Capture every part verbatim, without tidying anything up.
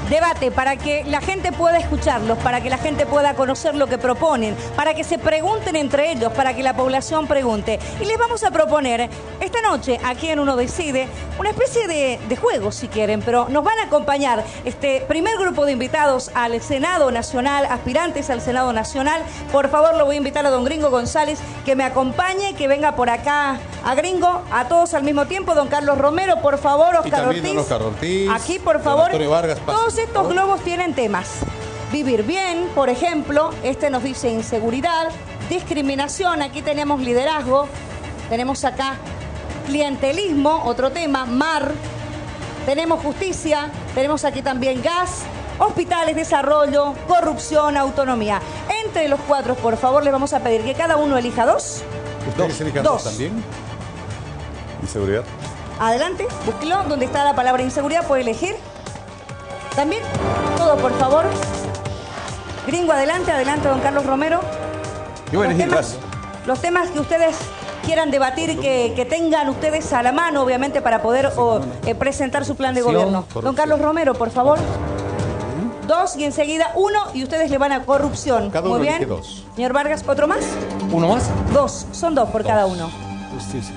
Debate para que la gente pueda escucharlos, para que la gente pueda conocer lo que proponen, para que se pregunten entre ellos, para que la población pregunte. Y les vamos a proponer esta noche, aquí en Uno Decide, una especie de, de juego, si quieren, pero nos van a acompañar este primer grupo de invitados al Senado Nacional, aspirantes al Senado Nacional. Por favor, lo voy a invitar a don Gringo González que me acompañe, que venga por acá a Gringo, a todos al mismo tiempo. Don Carlos Romero, por favor, Oscar Ortiz. Oscar Ortiz. Aquí, por favor. Vargas, todos estos globos tienen temas. Vivir bien, por ejemplo, este nos dice inseguridad, discriminación, aquí tenemos liderazgo, tenemos acá clientelismo, otro tema, mar, tenemos justicia, tenemos aquí también gas, hospitales, desarrollo, corrupción, autonomía. Entre los cuatro, por favor, les vamos a pedir que cada uno elija dos. ¿Ustedes elijan dos también? Inseguridad. Adelante, búsquelo. Donde está la palabra inseguridad, puede elegir. También, todo, por favor. Gringo, adelante, adelante, don Carlos Romero. Yo voy a elegir temas, los temas que ustedes quieran debatir, que, que tengan ustedes a la mano, obviamente, para poder o, eh, presentar su plan de gobierno. Don Carlos Romero, por favor. Dos y enseguida uno y ustedes le van a corrupción. Cada uno Muy bien. Dos. Señor Vargas, ¿otro más? ¿Uno más? Dos, son dos por dos. cada uno. Justicia.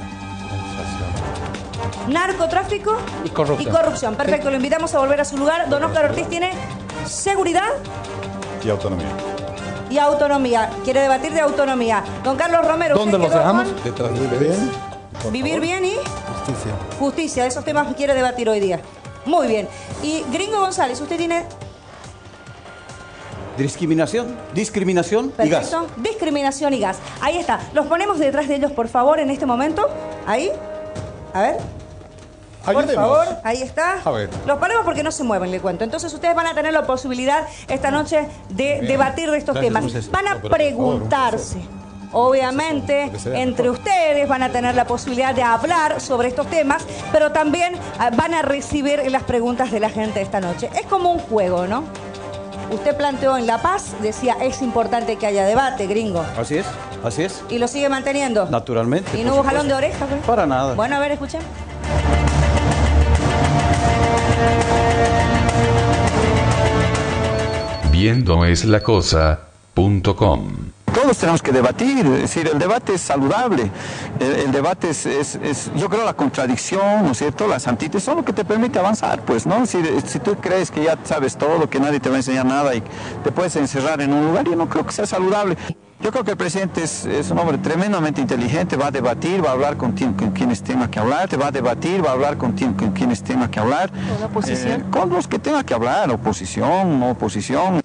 Narcotráfico y corrupción. Y corrupción. Perfecto, lo invitamos a volver a su lugar. Don Oscar Ortiz tiene seguridad y autonomía. Y autonomía. Quiere debatir de autonomía. Don Carlos Romero. ¿Dónde los dejamos? Con... Detrás de vivir bien. Vivir bien y justicia. Justicia, esos temas que quiere debatir hoy día. Muy bien. Y Gringo González, usted tiene... Discriminación, discriminación Perfecto. y gas. Discriminación y gas. Ahí está. Los ponemos detrás de ellos, por favor, en este momento. Ahí. A ver. Por favor, ahí está. A ver. Los paramos porque no se mueven, le cuento. Entonces ustedes van a tener la posibilidad esta noche de Bien. debatir de estos Gracias, temas. Van a preguntarse. Obviamente, entre ustedes van a tener la posibilidad de hablar sobre estos temas, pero también van a recibir las preguntas de la gente esta noche. Es como un juego, ¿no? Usted planteó en La Paz, decía, es importante que haya debate, Gringo. Así es, así es. ¿Y lo sigue manteniendo? Naturalmente. ¿Y no hubo jalón de orejas? ¿Pues? Para nada. Bueno, a ver, escuchen. Viendo es la cosa punto com. Todos tenemos que debatir, es decir, el debate es saludable, el, el debate es, es, es, yo creo, la contradicción, ¿no es cierto?, las antítesis son lo que te permite avanzar, pues, ¿no? Si, si tú crees que ya sabes todo, que nadie te va a enseñar nada y te puedes encerrar en un lugar, yo no creo que sea saludable. Yo creo que el presidente es, es un hombre tremendamente inteligente, va a debatir, va a hablar con, con quienes tenga que hablar, te va a debatir, va a hablar con, con quienes tenga que hablar. ¿Con la oposición? Eh, con los que tenga que hablar, oposición, no oposición.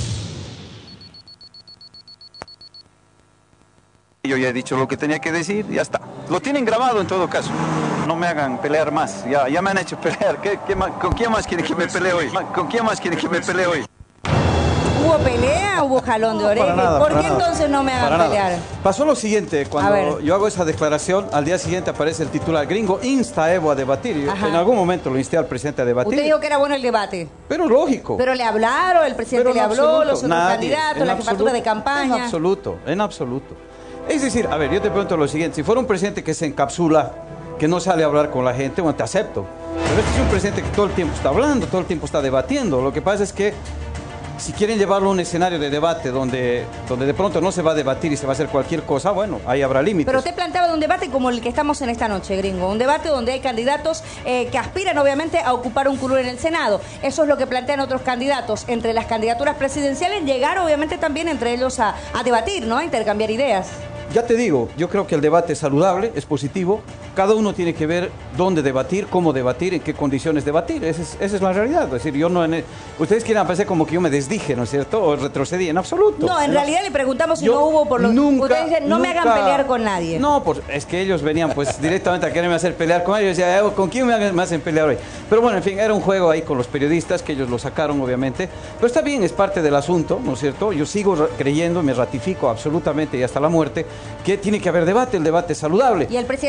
Yo ya he dicho lo que tenía que decir, ya está. Lo tienen grabado en todo caso. No me hagan pelear más, ya, ya me han hecho pelear. ¿Qué, qué más, ¿Con quién más quieren que me pelee hoy? ¿Con quién más quieren que me pelee hoy? ¿Hubo pelea? ¿Hubo jalón de orejas? Nada, ¿Por qué nada. entonces no me hagan Para pelear? nada. Pasó lo siguiente, cuando yo hago esa declaración, al día siguiente aparece el titular, Gringo insta a Evo a debatir. Y yo, en algún momento lo insté al presidente a debatir. Usted dijo que era bueno el debate. Pero lógico. Pero le hablaron, el presidente le habló, absoluto, los otros nadie, candidatos, en la absoluto, jefatura de campaña. En absoluto, en absoluto. Es decir, a ver, yo te pregunto lo siguiente, si fuera un presidente que se encapsula, que no sale a hablar con la gente, bueno, te acepto. Pero este es un presidente que todo el tiempo está hablando, todo el tiempo está debatiendo. Lo que pasa es que si quieren llevarlo a un escenario de debate donde, donde de pronto no se va a debatir y se va a hacer cualquier cosa, bueno, ahí habrá límites. Pero usted planteaba un debate como el que estamos en esta noche, Gringo. Un debate donde hay candidatos eh, que aspiran, obviamente, a ocupar un curul en el Senado. Eso es lo que plantean otros candidatos. Entre las candidaturas presidenciales, llegar, obviamente, también entre ellos a, a debatir, ¿no? A intercambiar ideas. Ya te digo, yo creo que el debate es saludable, es positivo. Cada uno tiene que ver dónde debatir, cómo debatir, en qué condiciones debatir. Esa es, esa es la realidad. Es decir, yo no... En el, ustedes quieren parecer como que yo me desdije, ¿no es cierto? O retrocedí, en absoluto. No, en ¿no? realidad le preguntamos si yo no hubo por lo... Nunca, Ustedes dicen, no nunca, me hagan pelear con nadie. No, pues es que ellos venían pues directamente a quererme hacer pelear con ellos. Yo decía, ¿con quién me, hagan, me hacen pelear hoy? Pero bueno, en fin, era un juego ahí con los periodistas, que ellos lo sacaron, obviamente. Pero está bien, es parte del asunto, ¿no es cierto? Yo sigo creyendo, me ratifico absolutamente y hasta la muerte, que tiene que haber debate, el debate es saludable. Y el presidente ¿Cómo debería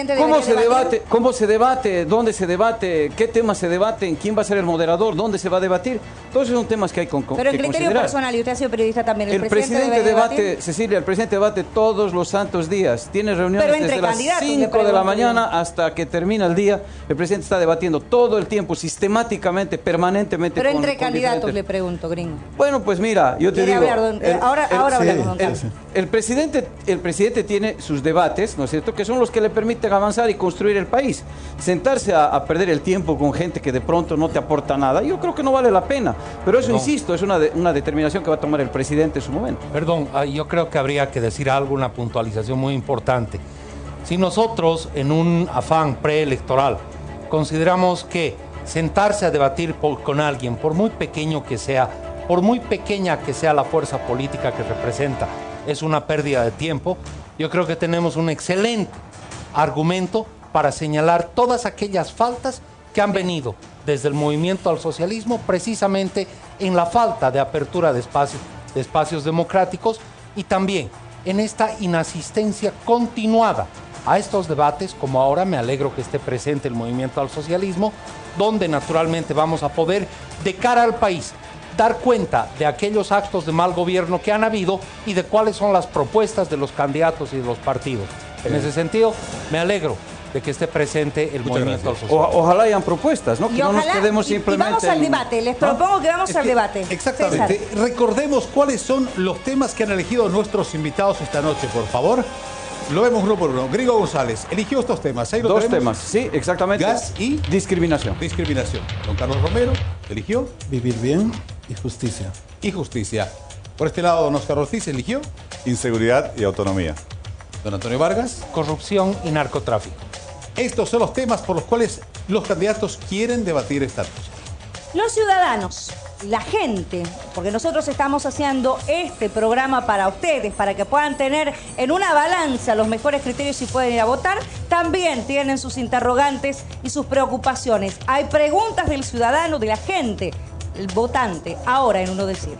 se debatir? debate? ¿Cómo se debate? ¿Dónde se debate? ¿Qué temas se debaten? ¿Quién va a ser el moderador? ¿Dónde se va a debatir? Todos esos son temas que hay con, con, Pero en que criterio considerar. personal, y usted ha sido periodista también, ¿el, El presidente, presidente debe debate, debatir? Cecilia, el presidente debate todos los santos días. Tiene reuniones Pero entre desde las candidatos, le cinco de la pregunto mañana yo. hasta que termina el día. El presidente está debatiendo todo el tiempo, sistemáticamente, permanentemente. Pero con- entre con candidatos, diferentes- le pregunto, gringo. Bueno, pues mira, yo te ¿Quiere digo... hablar, don- eh, ahora- ahora sí, hablamos, don el- Carlos. El presidente, el presidente tiene sus debates, ¿no es cierto?, que son los que le permiten avanzar y construir el país. Sentarse a, a perder el tiempo con gente que de pronto no te aporta nada, yo creo que no vale la pena. Pero eso, No. insisto, es una, de- una determinación que va a tomar el presidente en su momento. Perdón, ah, yo creo que habría que decir algo, una puntualización muy importante. Si nosotros, en un afán preelectoral, consideramos que sentarse a debatir por- con alguien, por muy pequeño que sea, por muy pequeña que sea la fuerza política que representa, es una pérdida de tiempo, yo creo que tenemos un excelente argumento para señalar todas aquellas faltas que han venido desde el movimiento al socialismo, precisamente en la falta de apertura de espacios, de espacios democráticos y también en esta inasistencia continuada a estos debates, como ahora me alegro que esté presente el movimiento al socialismo, donde naturalmente vamos a poder, de cara al país, dar cuenta de aquellos actos de mal gobierno que han habido y de cuáles son las propuestas de los candidatos y de los partidos. En ese sentido, me alegro de que esté presente el movimiento al O- socialismo. ojalá hayan propuestas, ¿no? Que Y no nos ojalá, quedemos y- y simplemente... vamos al en- debate, les ¿no? propongo que vamos Es al que- debate. Exactamente. César. Recordemos cuáles son los temas que han elegido nuestros invitados esta noche, por favor. Lo vemos uno por uno. Gringo González eligió estos temas. Ahí lo Dos tenemos. temas, sí, exactamente. Gas y discriminación. discriminación. Don Carlos Romero eligió Vivir bien y justicia. y justicia. Por este lado, don Oscar Ortiz eligió. Inseguridad y autonomía. Don Antonio Vargas. Corrupción y narcotráfico. Estos son los temas por los cuales los candidatos quieren debatir esta noche. Los ciudadanos, la gente, porque nosotros estamos haciendo este programa para ustedes, para que puedan tener en una balanza los mejores criterios y pueden ir a votar, también tienen sus interrogantes y sus preocupaciones. Hay preguntas del ciudadano, de la gente, el votante, ahora en Uno Decide.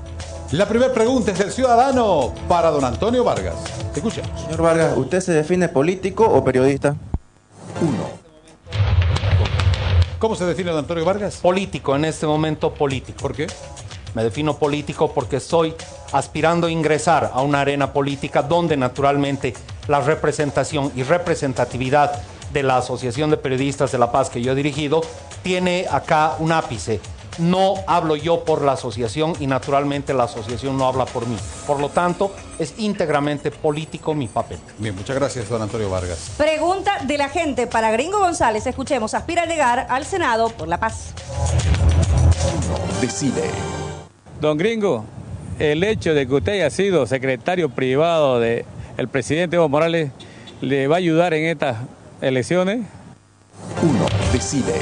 La primera pregunta es del ciudadano para don Antonio Vargas. Escuchemos. Señor Vargas, ¿usted se define político o periodista? ¿Cómo se define don Antonio Vargas? Político, en este momento político. ¿Por qué? Me defino político porque estoy aspirando a ingresar a una arena política donde naturalmente la representación y representatividad de la Asociación de Periodistas de La Paz que yo he dirigido tiene acá un ápice. No hablo yo por la asociación y naturalmente la asociación no habla por mí. Por lo tanto, es íntegramente político mi papel. Bien, muchas gracias, don Antonio Vargas. Pregunta de la gente para Gringo González. Escuchemos, aspira a llegar al Senado por la paz. Decide. Don Gringo, el hecho de que usted haya sido secretario privado del presidente Evo Morales, ¿le va a ayudar en estas elecciones? Uno decide.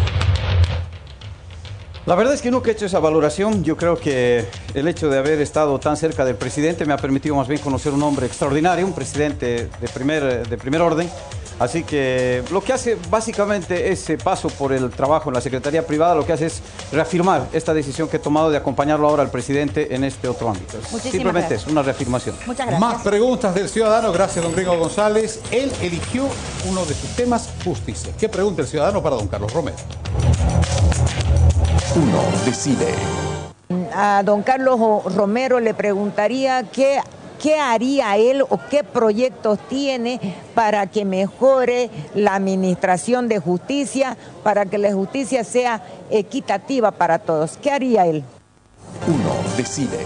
La verdad es que nunca he hecho esa valoración. Yo creo que el hecho de haber estado tan cerca del presidente me ha permitido más bien conocer un hombre extraordinario, un presidente de primer, de primer orden. Así que lo que hace básicamente ese paso por el trabajo en la Secretaría Privada, lo que hace es reafirmar esta decisión que he tomado de acompañarlo ahora al presidente en este otro ámbito. Muchísimas Simplemente gracias. es una reafirmación. Muchas gracias. Más preguntas del ciudadano. Gracias, don Gringo González. Él eligió uno de sus temas, justicia. ¿Qué pregunta el ciudadano para don Carlos Romero? Uno decide. A don Carlos Romero le preguntaría qué, qué haría él o qué proyectos tiene para que mejore la administración de justicia, para que la justicia sea equitativa para todos. ¿Qué haría él? Uno decide.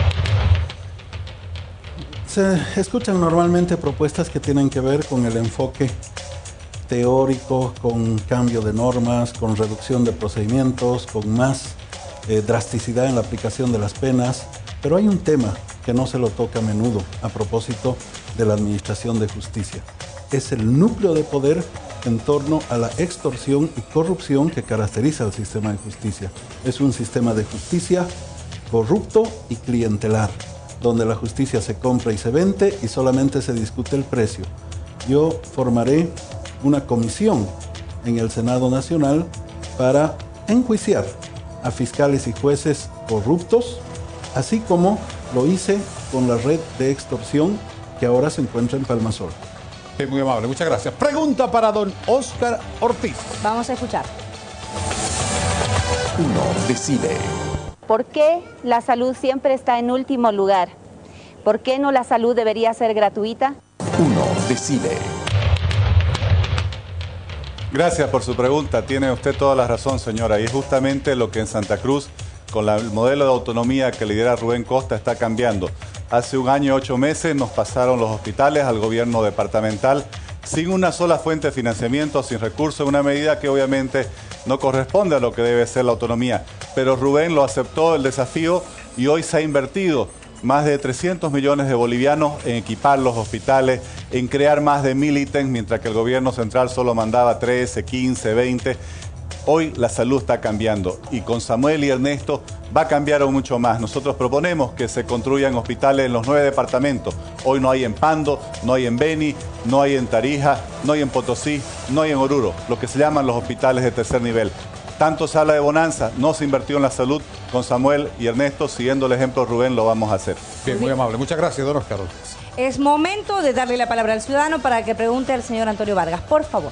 Se escuchan normalmente propuestas que tienen que ver con el enfoque teórico, con cambio de normas, con reducción de procedimientos, con más eh, drasticidad en la aplicación de las penas, pero hay un tema que no se lo toca a menudo a propósito de la administración de justicia. Es el núcleo de poder en torno a la extorsión y corrupción que caracteriza al sistema de justicia. Es un sistema de justicia corrupto y clientelar, donde la justicia se compra y se vende y solamente se discute el precio. Yo formaré una comisión en el Senado Nacional para enjuiciar a fiscales y jueces corruptos, así como lo hice con la red de extorsión que ahora se encuentra en Palmasol. Sí, muy amable, muchas gracias. Pregunta para don Oscar Ortiz. Vamos a escuchar. Uno decide. ¿Por qué la salud siempre está en último lugar? ¿Por qué no la salud debería ser gratuita? Uno decide. Gracias por su pregunta. Tiene usted toda la razón, señora. Y es justamente lo que en Santa Cruz, con la- el modelo de autonomía que lidera Rubén Costa, está cambiando. Hace un año y ocho meses nos pasaron los hospitales al gobierno departamental sin una sola fuente de financiamiento, sin recursos, una medida que obviamente no corresponde a lo que debe ser la autonomía. Pero Rubén lo aceptó el desafío y hoy se ha invertido más de trescientos millones de bolivianos en equipar los hospitales, en crear más de mil ítems, mientras que el gobierno central solo mandaba trece, quince, veinte. Hoy la salud está cambiando y con Samuel y Ernesto va a cambiar aún mucho más. Nosotros proponemos que se construyan hospitales en los nueve departamentos. Hoy no hay en Pando, no hay en Beni, no hay en Tarija, no hay en Potosí, no hay en Oruro, lo que se llaman los hospitales de tercer nivel. Tanto se habla de bonanza, no se invirtió en la salud. Con Samuel y Ernesto, siguiendo el ejemplo de Rubén, lo vamos a hacer. Bien, muy amable. Muchas gracias, don Oscar Ortiz. Es momento de darle la palabra al ciudadano para que pregunte al señor Antonio Vargas. Por favor.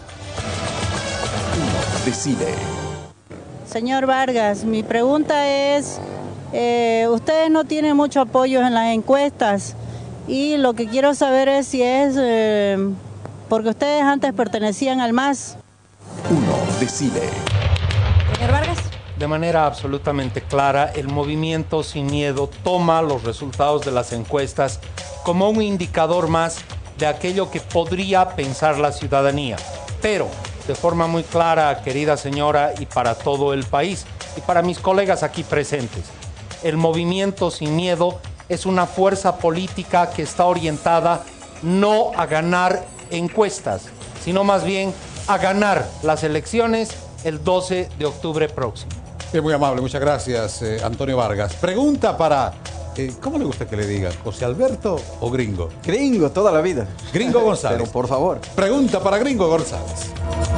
Decide. Señor Vargas, mi pregunta es, eh, ustedes no tienen mucho apoyo en las encuestas y lo que quiero saber es si es eh, porque ustedes antes pertenecían al M A S. Uno decide. Señor Vargas. De manera absolutamente clara, el movimiento Sin Miedo toma los resultados de las encuestas como un indicador más de aquello que podría pensar la ciudadanía. Pero, de forma muy clara, querida señora, y para todo el país, y para mis colegas aquí presentes, el movimiento Sin Miedo es una fuerza política que está orientada no a ganar encuestas, sino más bien a ganar las elecciones el doce de octubre próximo. Bien, muy amable, muchas gracias, eh, Antonio Vargas. Pregunta para, eh, ¿cómo le gusta que le digan? ¿José Alberto o Gringo? Gringo, toda la vida. Gringo González. Pero por favor. Pregunta para Gringo González.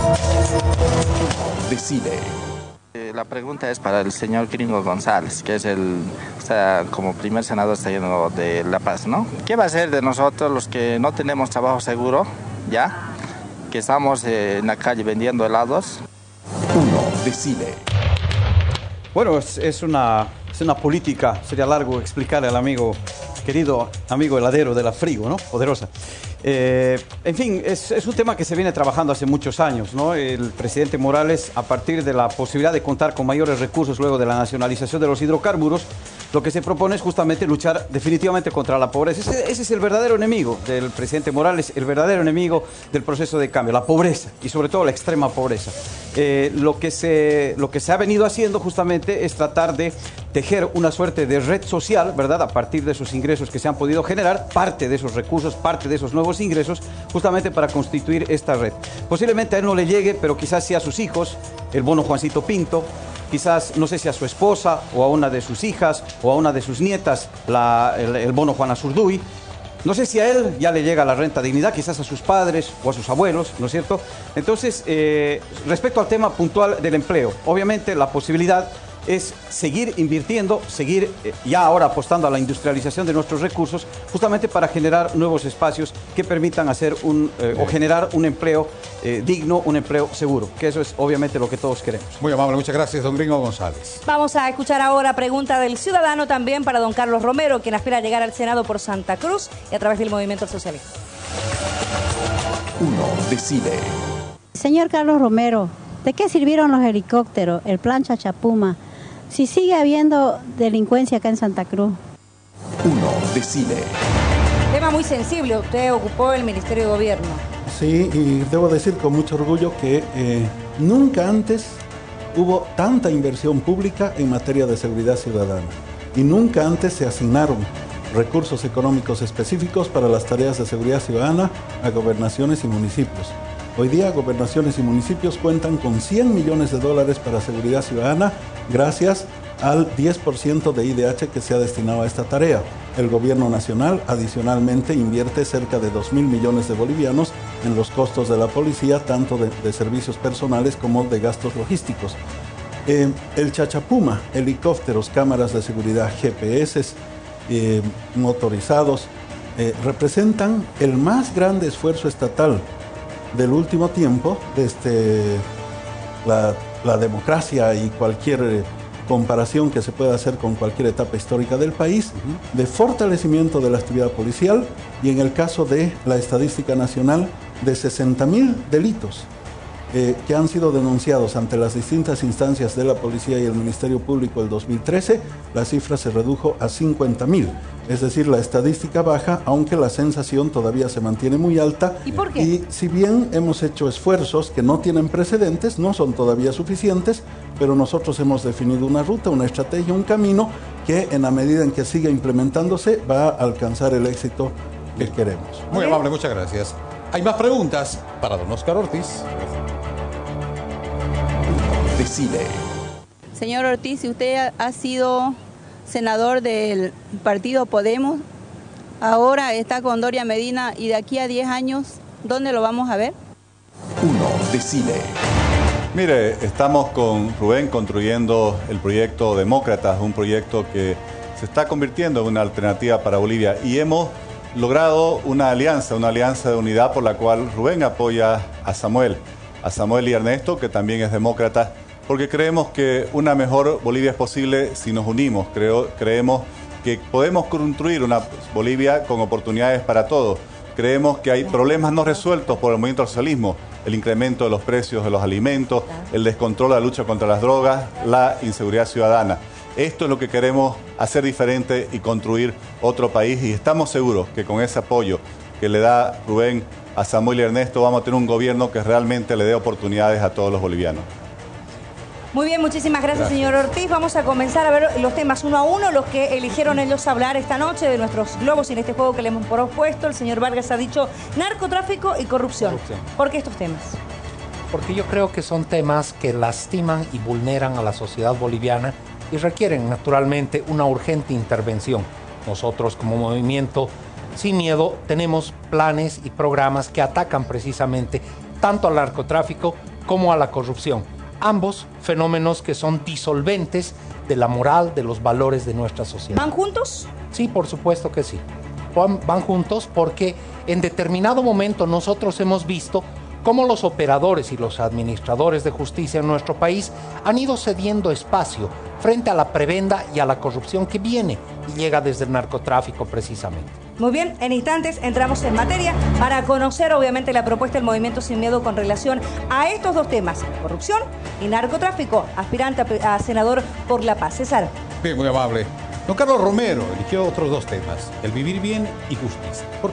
Decide. Eh, La pregunta es para el señor Gringo González, que es el, o sea, como primer senador está yendo de La Paz, ¿no? ¿Qué va a ser de nosotros los que no tenemos trabajo seguro, ya? Que estamos eh, en la calle vendiendo helados. Uno decide. Bueno, es, es, una, es una política, sería largo explicarle al amigo, querido amigo heladero de la Frigo, ¿no? Poderosa. Eh, en fin, es, es un tema que se viene trabajando hace muchos años, ¿no? El presidente Morales, a partir de la posibilidad de contar con mayores recursos luego de la nacionalización de los hidrocarburos, lo que se propone es justamente luchar definitivamente contra la pobreza. Ese, ese es el verdadero enemigo del presidente Morales, el verdadero enemigo del proceso de cambio, la pobreza y sobre todo la extrema pobreza. Eh, lo, que se, lo que se ha venido haciendo justamente es tratar de tejer una suerte de red social, ¿verdad? A partir de esos ingresos que se han podido generar, parte de esos recursos, parte de esos nuevos ingresos, justamente para constituir esta red. Posiblemente a él no le llegue, pero quizás sí a sus hijos, el bono Juancito Pinto, quizás, no sé si a su esposa o a una de sus hijas o a una de sus nietas, la, el, el bono Juana Zurduy. No sé si a él ya le llega la renta dignidad, quizás a sus padres o a sus abuelos, ¿no es cierto? Entonces, eh, respecto al tema puntual del empleo, obviamente la posibilidad es seguir invirtiendo, seguir eh, ya ahora apostando a la industrialización de nuestros recursos, justamente para generar nuevos espacios que permitan hacer un, eh, o generar un empleo eh, digno, un empleo seguro, que eso es obviamente lo que todos queremos. Muy amable, muchas gracias, don Gringo González. Vamos a escuchar ahora pregunta del ciudadano también para don Carlos Romero, quien aspira a llegar al Senado por Santa Cruz y a través del Movimiento Socialista. Uno decide. Señor Carlos Romero, ¿de qué sirvieron los helicópteros, el plan Chachapuma, si sigue habiendo delincuencia acá en Santa Cruz? Uno decide. Tema muy sensible, usted ocupó el Ministerio de Gobierno. Sí, y debo decir con mucho orgullo que eh, nunca antes hubo tanta inversión pública en materia de seguridad ciudadana y nunca antes se asignaron recursos económicos específicos para las tareas de seguridad ciudadana a gobernaciones y municipios. Hoy día, gobernaciones y municipios cuentan con cien millones de dólares para seguridad ciudadana gracias al diez por ciento de I D H que se ha destinado a esta tarea. El gobierno nacional adicionalmente invierte cerca de dos mil millones de bolivianos en los costos de la policía, tanto de, de servicios personales como de gastos logísticos. Eh, el Chachapuma, helicópteros, cámaras de seguridad, G P S, eh, motorizados, eh, representan el más grande esfuerzo estatal del último tiempo, desde la, la democracia y cualquier eh, comparación que se pueda hacer con cualquier etapa histórica del país, uh-huh. de fortalecimiento de la actividad policial y en el caso de la estadística nacional de sesenta mil delitos eh, que han sido denunciados ante las distintas instancias de la policía y el Ministerio Público el dos mil trece, la cifra se redujo a cincuenta mil. Es decir, la estadística baja, aunque la sensación todavía se mantiene muy alta. ¿Y por qué? Y si bien hemos hecho esfuerzos que no tienen precedentes, no son todavía suficientes, pero nosotros hemos definido una ruta, una estrategia, un camino que en la medida en que siga implementándose va a alcanzar el éxito que queremos. Muy amable, muchas gracias. Hay más preguntas para don Óscar Ortiz. Decile. Señor Ortiz, si usted ha sido senador del partido Podemos, ahora está con Doria Medina y de aquí a diez años, ¿dónde lo vamos a ver? Uno, decile. Mire, estamos con Rubén construyendo el proyecto Demócratas, un proyecto que se está convirtiendo en una alternativa para Bolivia y hemos logrado una alianza, una alianza de unidad por la cual Rubén apoya a Samuel, a Samuel y Ernesto, que también es demócrata, porque creemos que una mejor Bolivia es posible si nos unimos. Creo, creemos que podemos construir una Bolivia con oportunidades para todos. Creemos que hay problemas no resueltos por el movimiento al socialismo, el incremento de los precios de los alimentos, el descontrol, la lucha contra las drogas, la inseguridad ciudadana. Esto es lo que queremos hacer diferente y construir otro país, y estamos seguros que con ese apoyo que le da Rubén a Samuel y Ernesto vamos a tener un gobierno que realmente le dé oportunidades a todos los bolivianos. Muy bien, muchísimas gracias, gracias, señor Ortiz. Vamos a comenzar a ver los temas uno a uno, los que eligieron ellos hablar esta noche de nuestros globos y en este juego que le hemos propuesto. El señor Vargas ha dicho narcotráfico y corrupción. corrupción. ¿Por qué estos temas? Porque yo creo que son temas que lastiman y vulneran a la sociedad boliviana y requieren naturalmente una urgente intervención. Nosotros como movimiento Sin Miedo tenemos planes y programas que atacan precisamente tanto al narcotráfico como a la corrupción. Ambos fenómenos que son disolventes de la moral, de los valores de nuestra sociedad. ¿Van juntos? Sí, por supuesto que sí. Van, van juntos porque en determinado momento nosotros hemos visto cómo los operadores y los administradores de justicia en nuestro país han ido cediendo espacio frente a la prebenda y a la corrupción que viene y llega desde el narcotráfico precisamente. Muy bien, en instantes entramos en materia para conocer obviamente la propuesta del Movimiento Sin Miedo con relación a estos dos temas, corrupción y narcotráfico, aspirante a, a senador por la paz. César. Bien, muy amable. Don Carlos Romero eligió otros dos temas, el vivir bien y justicia. ¿Por qué?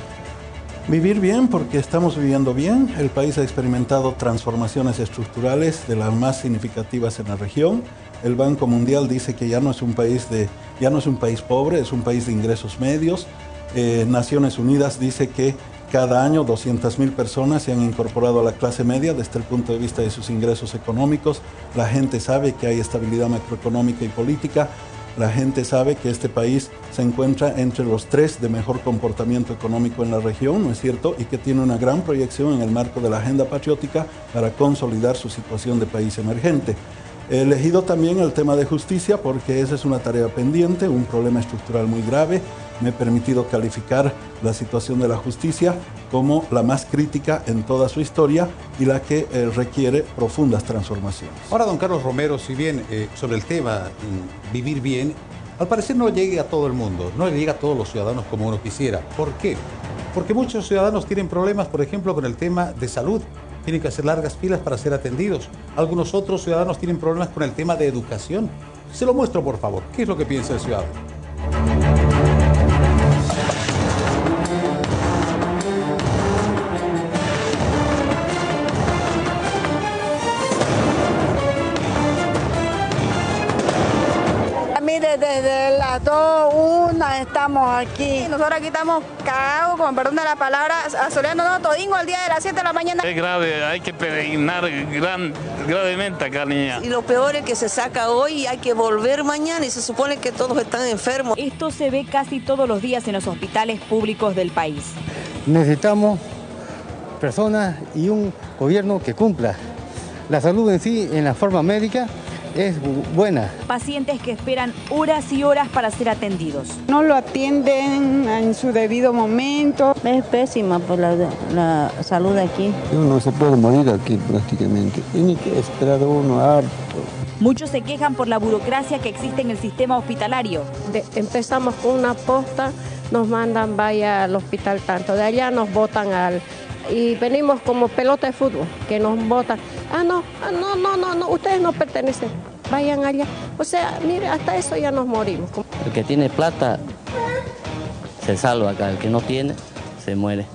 Vivir bien porque estamos viviendo bien. El país ha experimentado transformaciones estructurales de las más significativas en la región. El Banco Mundial dice que ya no es un país de, ya no es un país pobre, es un país de ingresos medios. Eh, Naciones Unidas dice que cada año doscientas mil personas se han incorporado a la clase media desde el punto de vista de sus ingresos económicos. La gente sabe que hay estabilidad macroeconómica y política. La gente sabe que este país se encuentra entre los tres de mejor comportamiento económico en la región, ¿no es cierto? Y que tiene una gran proyección en el marco de la agenda patriótica para consolidar su situación de país emergente. He elegido también el tema de justicia porque esa es una tarea pendiente, un problema estructural muy grave. Me he permitido calificar la situación de la justicia como la más crítica en toda su historia y la que eh, requiere profundas transformaciones. Ahora, don Carlos Romero, si bien eh, sobre el tema mm, vivir bien, al parecer no llegue a todo el mundo, no le llega a todos los ciudadanos como uno quisiera. ¿Por qué? Porque muchos ciudadanos tienen problemas, por ejemplo, con el tema de salud. Tienen que hacer largas filas para ser atendidos. Algunos otros ciudadanos tienen problemas con el tema de educación. Se lo muestro, por favor. ¿Qué es lo que piensa el ciudadano? Desde las dos, una, estamos aquí. Nosotros aquí estamos cagados, con perdón de la palabra, asoleándonos todingo al día de las siete de la mañana. Es grave, hay que peregrinar gran, gravemente acá, niña. Y lo peor es que se saca hoy y hay que volver mañana y se supone que todos están enfermos. Esto se ve casi todos los días en los hospitales públicos del país. Necesitamos personas y un gobierno que cumpla la salud en sí, en la forma médica, es buena. Pacientes que esperan horas y horas para ser atendidos. No lo atienden en su debido momento. Es pésima por la, la salud aquí. Uno se puede morir aquí prácticamente. Tiene que esperar uno harto. Muchos se quejan por la burocracia que existe en el sistema hospitalario. De, empezamos con una posta, nos mandan vaya al hospital tanto, de allá nos botan al... Y venimos como pelota de fútbol, que nos botan. Ah, no, ah, no, no, no, no, ustedes no pertenecen, vayan allá. O sea, mire, hasta eso ya nos morimos. El que tiene plata se salva acá, el que no tiene se muere.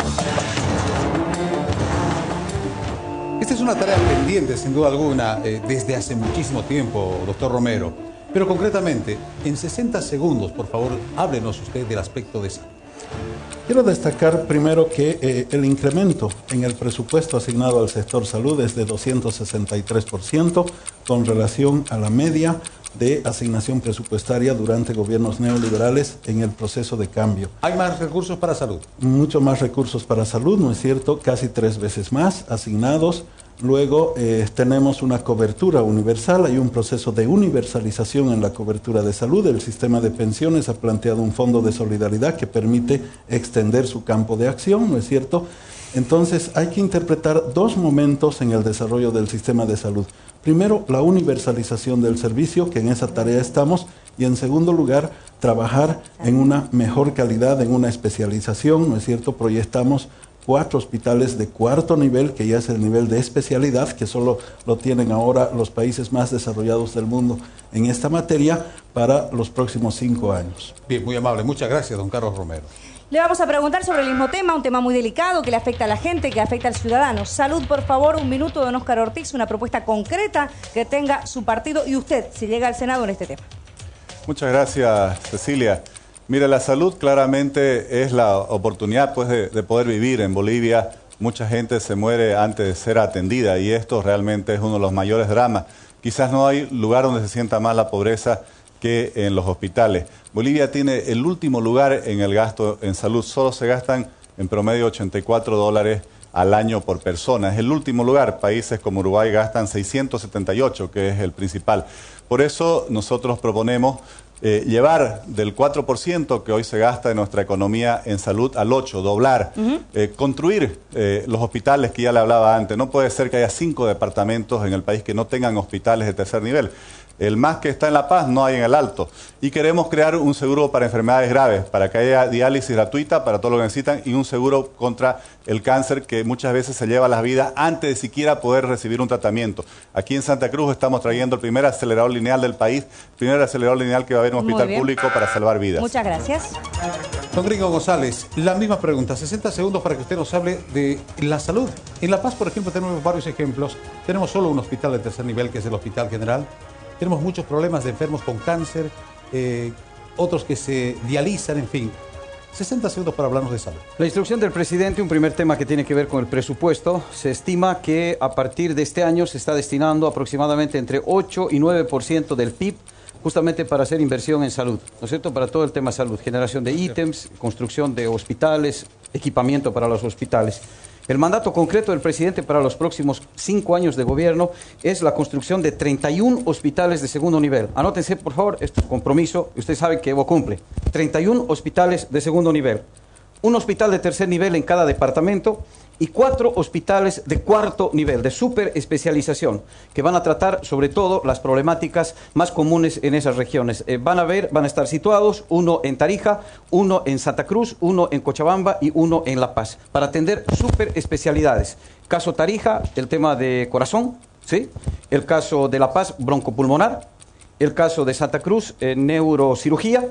Esta es una tarea pendiente, sin duda alguna, eh, desde hace muchísimo tiempo, doctor Romero. Pero concretamente, en sesenta segundos, por favor, háblenos usted del aspecto de salud. Quiero destacar primero que eh, el incremento en el presupuesto asignado al sector salud es de doscientos sesenta y tres por ciento con relación a la media de asignación presupuestaria durante gobiernos neoliberales en el proceso de cambio. ¿Hay más recursos para salud? Mucho más recursos para salud, ¿no es cierto? Casi tres veces más asignados. Luego eh, tenemos una cobertura universal, hay un proceso de universalización en la cobertura de salud. El sistema de pensiones ha planteado un fondo de solidaridad que permite extender su campo de acción, ¿no es cierto? Entonces hay que interpretar dos momentos en el desarrollo del sistema de salud. Primero, la universalización del servicio, que en esa tarea estamos, y en segundo lugar, trabajar en una mejor calidad, en una especialización, ¿no es cierto? Proyectamos cuatro hospitales de cuarto nivel, que ya es el nivel de especialidad, que solo lo tienen ahora los países más desarrollados del mundo en esta materia, para los próximos cinco años. Bien, muy amable. Muchas gracias, don Carlos Romero. Le vamos a preguntar sobre el mismo tema, un tema muy delicado que le afecta a la gente, que afecta al ciudadano. Salud, por favor, un minuto de don Óscar Ortiz, una propuesta concreta que tenga su partido y usted, si llega al Senado, en este tema. Muchas gracias, Cecilia. Mira, la salud claramente es la oportunidad pues, de, de poder vivir. En Bolivia mucha gente se muere antes de ser atendida y esto realmente es uno de los mayores dramas. Quizás no hay lugar donde se sienta más la pobreza que en los hospitales. Bolivia tiene el último lugar en el gasto en salud. Solo se gastan en promedio ochenta y cuatro dólares al año por persona. Es el último lugar. Países como Uruguay gastan seiscientos setenta y ocho, que es el principal. Por eso nosotros proponemos eh, llevar del cuatro por ciento que hoy se gasta en nuestra economía en salud al ocho por ciento, doblar, uh-huh. eh, construir eh, los hospitales que ya le hablaba antes. No puede ser que haya cinco departamentos en el país que no tengan hospitales de tercer nivel. El más que está en La Paz no hay en el Alto. Y queremos crear un seguro para enfermedades graves, para que haya diálisis gratuita para todo lo que necesitan y un seguro contra el cáncer que muchas veces se lleva las vidas antes de siquiera poder recibir un tratamiento. Aquí en Santa Cruz estamos trayendo el primer acelerador lineal del país, primer acelerador lineal que va a haber en un hospital público para salvar vidas. Muchas gracias. Don Gringo González, la misma pregunta, sesenta segundos para que usted nos hable de la salud. En La Paz, por ejemplo, tenemos varios ejemplos. Tenemos solo un hospital de tercer nivel, que es el Hospital General. Tenemos muchos problemas de enfermos con cáncer, eh, otros que se dializan, en fin. sesenta segundos para hablarnos de salud. La instrucción del presidente, un primer tema que tiene que ver con el presupuesto. Se estima que a partir de este año se está destinando aproximadamente entre ocho y nueve por ciento del P I B justamente para hacer inversión en salud, ¿no es cierto? Para todo el tema salud, generación de ítems, construcción de hospitales, equipamiento para los hospitales. El mandato concreto del presidente para los próximos cinco años de gobierno es la construcción de treinta y uno hospitales de segundo nivel. Anótense, por favor, este compromiso, y usted sabe que Evo cumple. treinta y uno hospitales de segundo nivel. Un hospital de tercer nivel en cada departamento y cuatro hospitales de cuarto nivel, de super especialización, que van a tratar sobre todo las problemáticas más comunes en esas regiones. Eh, van a ver, van a estar situados uno en Tarija, uno en Santa Cruz, uno en Cochabamba y uno en La Paz, para atender super especialidades. Caso Tarija, el tema de corazón, ¿sí? El caso de La Paz, broncopulmonar. El caso de Santa Cruz, eh, neurocirugía.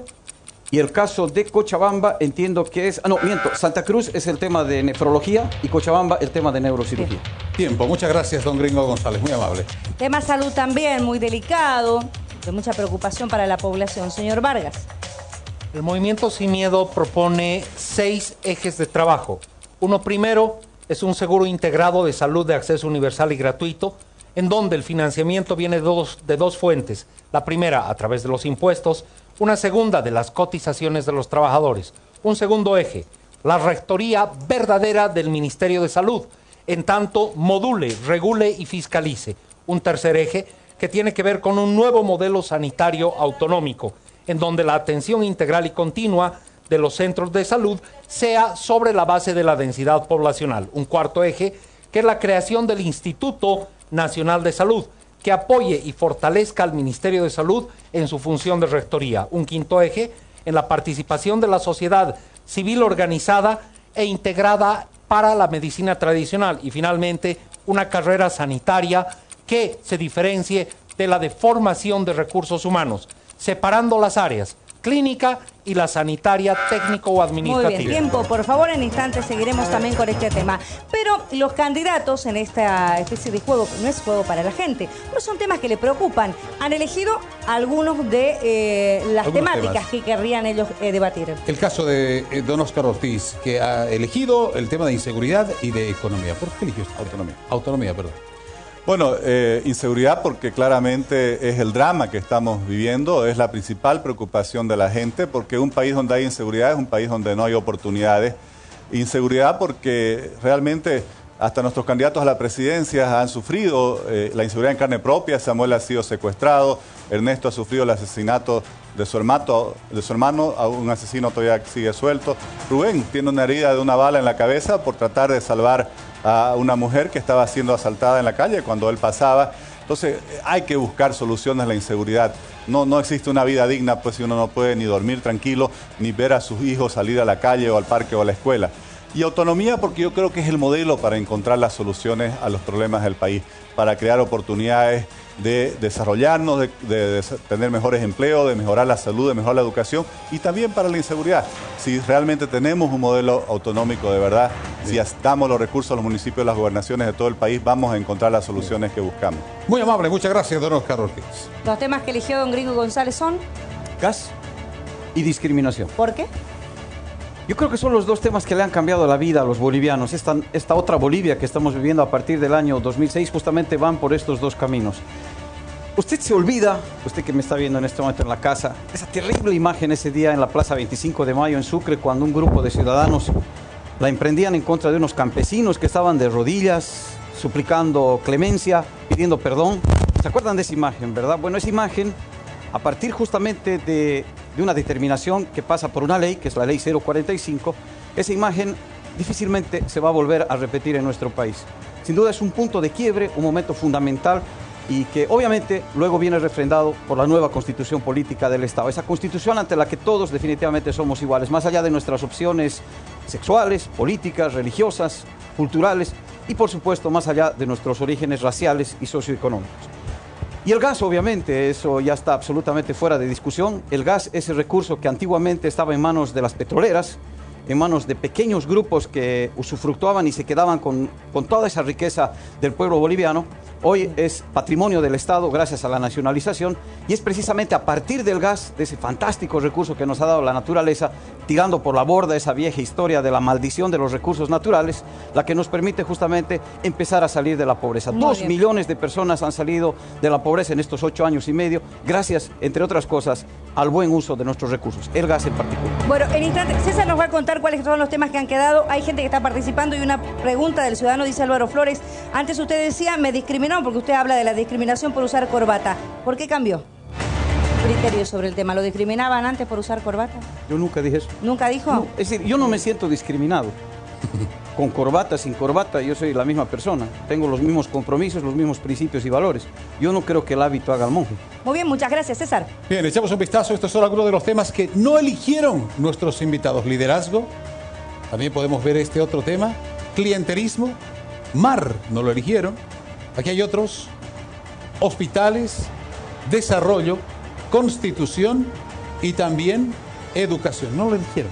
Y el caso de Cochabamba, entiendo que es... Ah, no, miento. Santa Cruz es el tema de nefrología y Cochabamba el tema de neurocirugía. Bien. Tiempo. Muchas gracias, don Gringo González. Muy amable. Tema salud también, muy delicado, de mucha preocupación para la población. Señor Vargas. El Movimiento Sin Miedo propone seis ejes de trabajo. Uno primero es un seguro integrado de salud de acceso universal y gratuito, en donde el financiamiento viene de dos, de dos fuentes. La primera, a través de los impuestos. Una segunda, de las cotizaciones de los trabajadores. Un segundo eje, la rectoría verdadera del Ministerio de Salud, en tanto module, regule y fiscalice. Un tercer eje, que tiene que ver con un nuevo modelo sanitario autonómico, en donde la atención integral y continua de los centros de salud sea sobre la base de la densidad poblacional. Un cuarto eje, que es la creación del Instituto Nacional de Salud, que apoye y fortalezca al Ministerio de Salud en su función de rectoría. Un quinto eje, en la participación de la sociedad civil organizada e integrada para la medicina tradicional. Y finalmente, una carrera sanitaria que se diferencie de la de formación de recursos humanos, separando las áreas clínica y la sanitaria técnico o administrativa. Muy bien, tiempo, por favor, en instantes seguiremos también con este tema. Pero los candidatos en esta especie de juego, no es juego para la gente, pero son temas que le preocupan. Han elegido algunos de eh, las Algunos temáticas temas. que querrían ellos eh, debatir. El caso de eh, don Óscar Ortiz, que ha elegido el tema de inseguridad y de economía. ¿Por qué eligió esto? Autonomía. Autonomía, perdón. Bueno, eh, inseguridad porque claramente es el drama que estamos viviendo, es la principal preocupación de la gente, porque un país donde hay inseguridad es un país donde no hay oportunidades. Inseguridad porque realmente hasta nuestros candidatos a la presidencia han sufrido eh, la inseguridad en carne propia. Samuel ha sido secuestrado, Ernesto ha sufrido el asesinato de su hermano, de su hermano, un asesino todavía sigue suelto. Rubén tiene una herida de una bala en la cabeza por tratar de salvar a una mujer que estaba siendo asaltada en la calle cuando él pasaba. Entonces hay que buscar soluciones a la inseguridad. No, no existe una vida digna pues si uno no puede ni dormir tranquilo, ni ver a sus hijos salir a la calle o al parque o a la escuela. Y autonomía porque yo creo que es el modelo para encontrar las soluciones a los problemas del país, para crear oportunidades de desarrollarnos, de, de, de tener mejores empleos, de mejorar la salud, de mejorar la educación y también para la inseguridad. Si realmente tenemos un modelo autonómico de verdad, sí. Si damos los recursos a los municipios, las gobernaciones de todo el país, vamos a encontrar las soluciones que buscamos. Muy amable, muchas gracias, don Óscar Ortiz. Los temas que eligió don Gringo González son... Gas y discriminación. ¿Por qué? Yo creo que son los dos temas que le han cambiado la vida a los bolivianos. Esta, esta otra Bolivia que estamos viviendo a partir del año dos mil seis justamente van por estos dos caminos. Usted se olvida, usted que me está viendo en este momento en la casa, esa terrible imagen ese día en la Plaza veinticinco de mayo en Sucre, cuando un grupo de ciudadanos la emprendían en contra de unos campesinos que estaban de rodillas, suplicando clemencia, pidiendo perdón. ¿Se acuerdan de esa imagen, verdad? Bueno, esa imagen, a partir justamente de, de una determinación que pasa por una ley, que es la ley cero cuarenta y cinco, esa imagen difícilmente se va a volver a repetir en nuestro país. Sin duda es un punto de quiebre, un momento fundamental y que obviamente luego viene refrendado por la nueva constitución política del Estado. Esa constitución ante la que todos definitivamente somos iguales, más allá de nuestras opciones sexuales, políticas, religiosas, culturales y por supuesto más allá de nuestros orígenes raciales y socioeconómicos. Y el gas, obviamente, eso ya está absolutamente fuera de discusión. El gas es el recurso que antiguamente estaba en manos de las petroleras, en manos de pequeños grupos que usufructuaban y se quedaban con, con toda esa riqueza del pueblo boliviano. Hoy es patrimonio del Estado gracias a la nacionalización y es precisamente a partir del gas, de ese fantástico recurso que nos ha dado la naturaleza, tirando por la borda esa vieja historia de la maldición de los recursos naturales, la que nos permite justamente empezar a salir de la pobreza. Muy Dos bien. millones de personas han salido de la pobreza en estos ocho años y medio, gracias, entre otras cosas, al buen uso de nuestros recursos, el gas en particular. Bueno, en instante, César nos va a contar cuáles son los temas que han quedado. Hay gente que está participando y una pregunta del ciudadano, dice Álvaro Flores. Antes usted decía, me discriminó porque usted habla de la discriminación por usar corbata. ¿Por qué cambió su criterio sobre el tema? ¿Lo discriminaban antes por usar corbata? Yo nunca dije eso. ¿Nunca dijo? No, es decir, yo no me siento discriminado. Con corbata, sin corbata, yo soy la misma persona. Tengo los mismos compromisos, los mismos principios y valores. Yo no creo que el hábito haga al monje. Muy bien, muchas gracias, César. Bien, echamos un vistazo. Estos son algunos de los temas que no eligieron nuestros invitados. Liderazgo. También podemos ver este otro tema. Clientelismo. Mar, no lo eligieron. Aquí hay otros. Hospitales. Desarrollo. Constitución. Y también educación. No lo eligieron.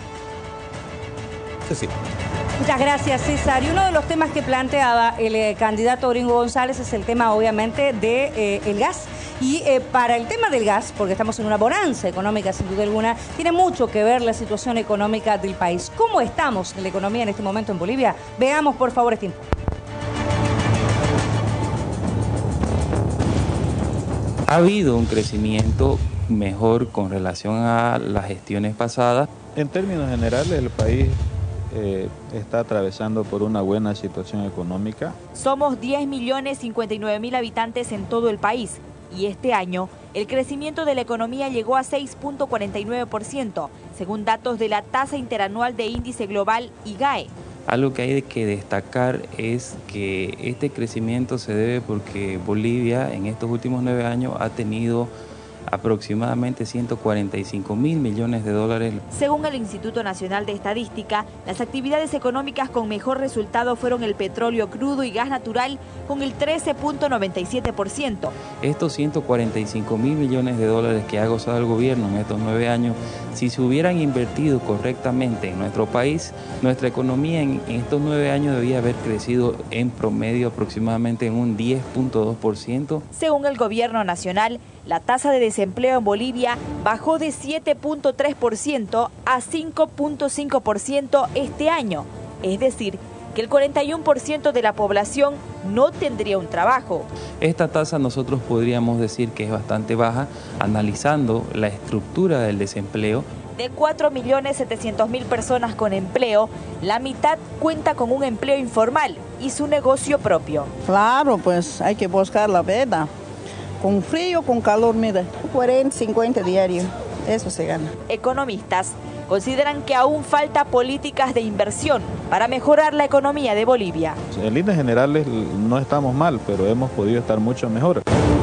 Cecilia. Muchas gracias, César. Y uno de los temas que planteaba el eh, candidato Gringo González es el tema, obviamente, del de, eh, gas. Y eh, para el tema del gas, porque estamos en una bonanza económica, sin duda alguna, tiene mucho que ver la situación económica del país. ¿Cómo estamos en la economía en este momento en Bolivia? Veamos, por favor, este informe. Ha habido un crecimiento mejor con relación a las gestiones pasadas. En términos generales, el país eh, está atravesando por una buena situación económica. Somos diez millones cincuenta y nueve mil habitantes en todo el país. y este año el crecimiento de la economía llegó a seis punto cuarenta y nueve por ciento, según datos de la tasa interanual de índice global I G A E. Algo que hay que destacar es que este crecimiento se debe porque Bolivia en estos últimos nueve años ha tenido aproximadamente ciento cuarenta y cinco mil millones de dólares. Según el Instituto Nacional de Estadística, las actividades económicas con mejor resultado fueron el petróleo crudo y gas natural con el trece punto noventa y siete por ciento. Estos ciento cuarenta y cinco mil millones de dólares que ha gozado el gobierno en estos nueve años, si se hubieran invertido correctamente en nuestro país, nuestra economía en estos nueve años debía haber crecido en promedio aproximadamente en un diez punto dos por ciento. Según el gobierno nacional, la tasa de desempleo en Bolivia bajó de siete punto tres por ciento a cinco punto cinco por ciento este año, es decir, que el cuarenta y uno por ciento de la población no tendría un trabajo. Esta tasa nosotros podríamos decir que es bastante baja, analizando la estructura del desempleo. De cuatro millones setecientas mil personas con empleo, la mitad cuenta con un empleo informal y su negocio propio. Claro, pues hay que buscar la vida. Con frío, con calor, mira, cuarenta, cincuenta diario, eso se gana. Economistas consideran que aún falta políticas de inversión para mejorar la economía de Bolivia. En líneas generales no estamos mal, pero hemos podido estar mucho mejor.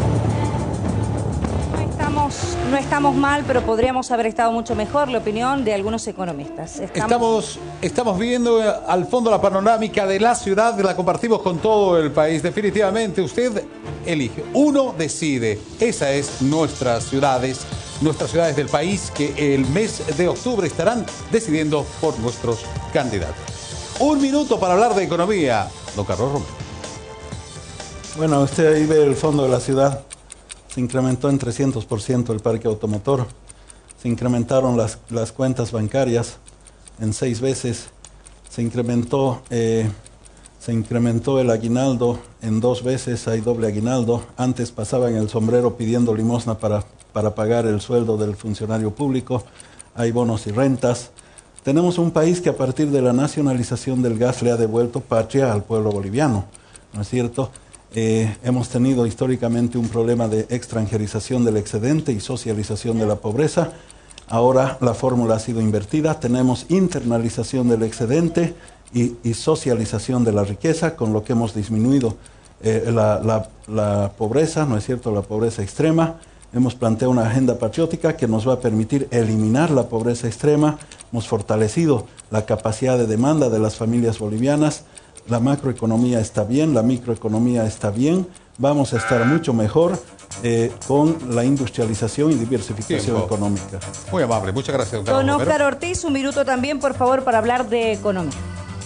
No estamos mal, pero podríamos haber estado mucho mejor, la opinión de algunos economistas. Estamos, estamos, estamos viendo al fondo la panorámica de la ciudad, la compartimos con todo el país. Definitivamente usted elige, uno decide. Esa es nuestras ciudades, nuestras ciudades del país que el mes de octubre estarán decidiendo por nuestros candidatos. Un minuto para hablar de economía, don Carlos Romero. Bueno, usted ahí ve el fondo de la ciudad. Se incrementó en trescientos por ciento el parque automotor, se incrementaron las, las cuentas bancarias en seis veces, se incrementó, eh, se incrementó el aguinaldo en dos veces, hay doble aguinaldo. Antes pasaban el sombrero pidiendo limosna para, para pagar el sueldo del funcionario público, hay bonos y rentas. Tenemos un país que a partir de la nacionalización del gas le ha devuelto patria al pueblo boliviano, ¿no es cierto? Eh, hemos tenido históricamente un problema de extranjerización del excedente y socialización de la pobreza. Ahora la fórmula ha sido invertida. Tenemos internalización del excedente y, y socialización de la riqueza, con lo que hemos disminuido eh, la, la, la pobreza, ¿no es cierto?, la pobreza extrema. Hemos planteado una agenda patriótica que nos va a permitir eliminar la pobreza extrema. Hemos fortalecido la capacidad de demanda de las familias bolivianas. La macroeconomía está bien, la microeconomía está bien, vamos a estar mucho mejor eh, con la industrialización y diversificación Tiempo. económica. Muy amable, muchas gracias, don Don Óscar Ortiz, un minuto también, por favor, para hablar de economía.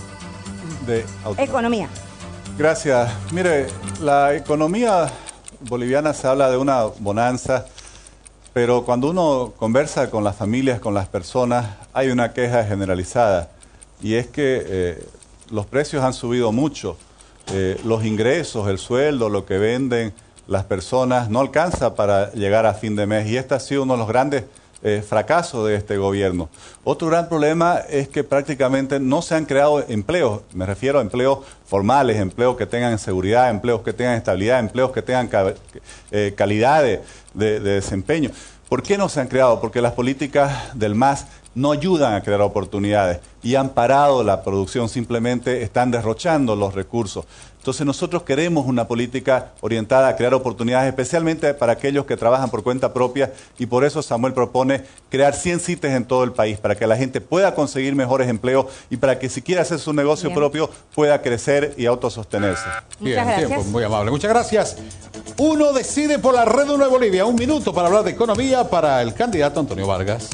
De economía. Gracias. Mire, la economía boliviana se habla de una bonanza, pero cuando uno conversa con las familias, con las personas, hay una queja generalizada, y es que eh, los precios han subido mucho, eh, los ingresos, el sueldo, lo que venden las personas no alcanza para llegar a fin de mes, y este ha sido uno de los grandes eh, fracasos de este gobierno. Otro gran problema es que prácticamente no se han creado empleos, me refiero a empleos formales, empleos que tengan seguridad, empleos que tengan estabilidad, empleos que tengan ca eh, calidad de, de, de desempeño. ¿Por qué no se han creado? Porque las políticas del M A S no ayudan a crear oportunidades y han parado la producción, simplemente están derrochando los recursos. Entonces nosotros queremos una política orientada a crear oportunidades, especialmente para aquellos que trabajan por cuenta propia, y por eso Samuel propone crear cien CITES en todo el país, para que la gente pueda conseguir mejores empleos y para que si quiere hacer su negocio Bien. propio pueda crecer y autosostenerse. Bien, tiempo, muy amable. Muchas gracias. Uno decide por la Red uno de Bolivia. Un minuto para hablar de economía para el candidato Antonio Vargas.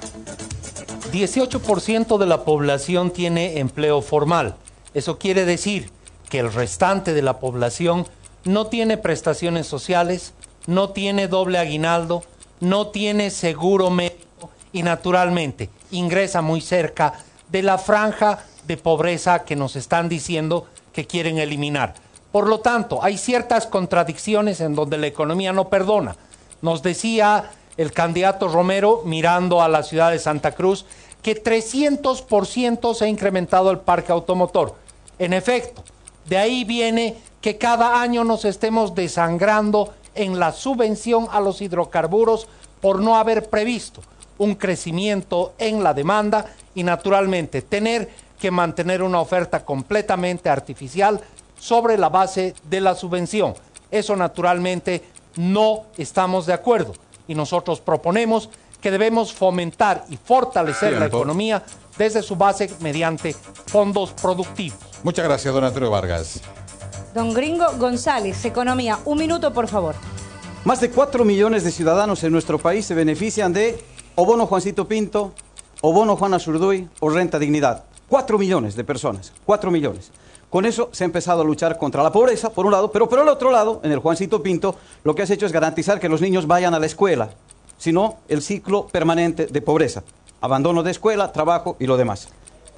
dieciocho por ciento de la población tiene empleo formal. Eso quiere decir que el restante de la población no tiene prestaciones sociales, no tiene doble aguinaldo, no tiene seguro médico y naturalmente ingresa muy cerca de la franja de pobreza que nos están diciendo que quieren eliminar. Por lo tanto, hay ciertas contradicciones en donde la economía no perdona. Nos decía el candidato Romero, mirando a la ciudad de Santa Cruz, que trescientos por ciento se ha incrementado el parque automotor. En efecto, de ahí viene que cada año nos estemos desangrando en la subvención a los hidrocarburos por no haber previsto un crecimiento en la demanda y naturalmente tener que mantener una oferta completamente artificial sobre la base de la subvención. Eso naturalmente no estamos de acuerdo y nosotros proponemos que debemos fomentar y fortalecer Tiempo. la economía desde su base mediante fondos productivos. Muchas gracias, don Antonio Vargas. Don Gringo González, Economía. Un minuto, por favor. Más de cuatro millones de ciudadanos en nuestro país se benefician de o bono Juancito Pinto, o bono Juana Zurduy, o renta dignidad. Cuatro millones de personas, cuatro millones. Con eso se ha empezado a luchar contra la pobreza, por un lado, pero por el otro lado, en el Juancito Pinto, lo que has hecho es garantizar que los niños vayan a la escuela, sino el ciclo permanente de pobreza. Abandono de escuela, trabajo y lo demás.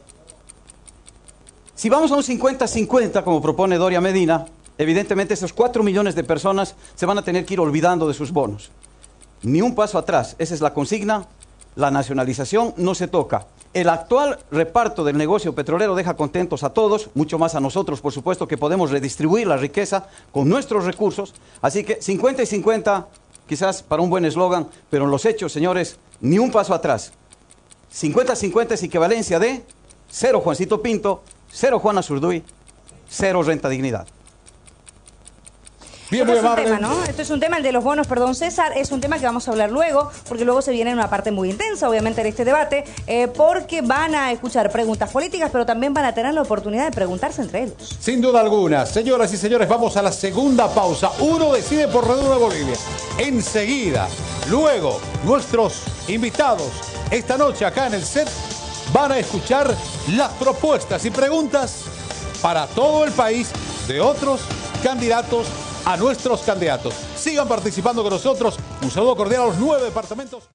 Si vamos a un cincuenta cincuenta, como propone Doria Medina, evidentemente esos cuatro millones de personas se van a tener que ir olvidando de sus bonos. Ni un paso atrás, esa es la consigna, la nacionalización no se toca. El actual reparto del negocio petrolero deja contentos a todos, mucho más a nosotros, por supuesto, que podemos redistribuir la riqueza con nuestros recursos. Así que cincuenta y cincuenta, quizás para un buen eslogan, pero en los hechos, señores, ni un paso atrás. cincuenta cincuenta es equivalencia de cero Juancito Pinto, cero Juana Zurduy, cero renta dignidad. Bien, Esto muy es un amable. tema, ¿no? Esto es un tema, el de los bonos, perdón, César, es un tema que vamos a hablar luego, porque luego se viene una parte muy intensa, obviamente, de este debate, eh, porque van a escuchar preguntas políticas, pero también van a tener la oportunidad de preguntarse entre ellos. Sin duda alguna. Señoras y señores, vamos a la segunda pausa. Uno decide por Red Uno Bolivia. Enseguida, luego, nuestros invitados esta noche acá en el set van a escuchar las propuestas y preguntas para todo el país de otros candidatos a nuestros candidatos. Sigan participando con nosotros. Un saludo cordial a los nueve departamentos.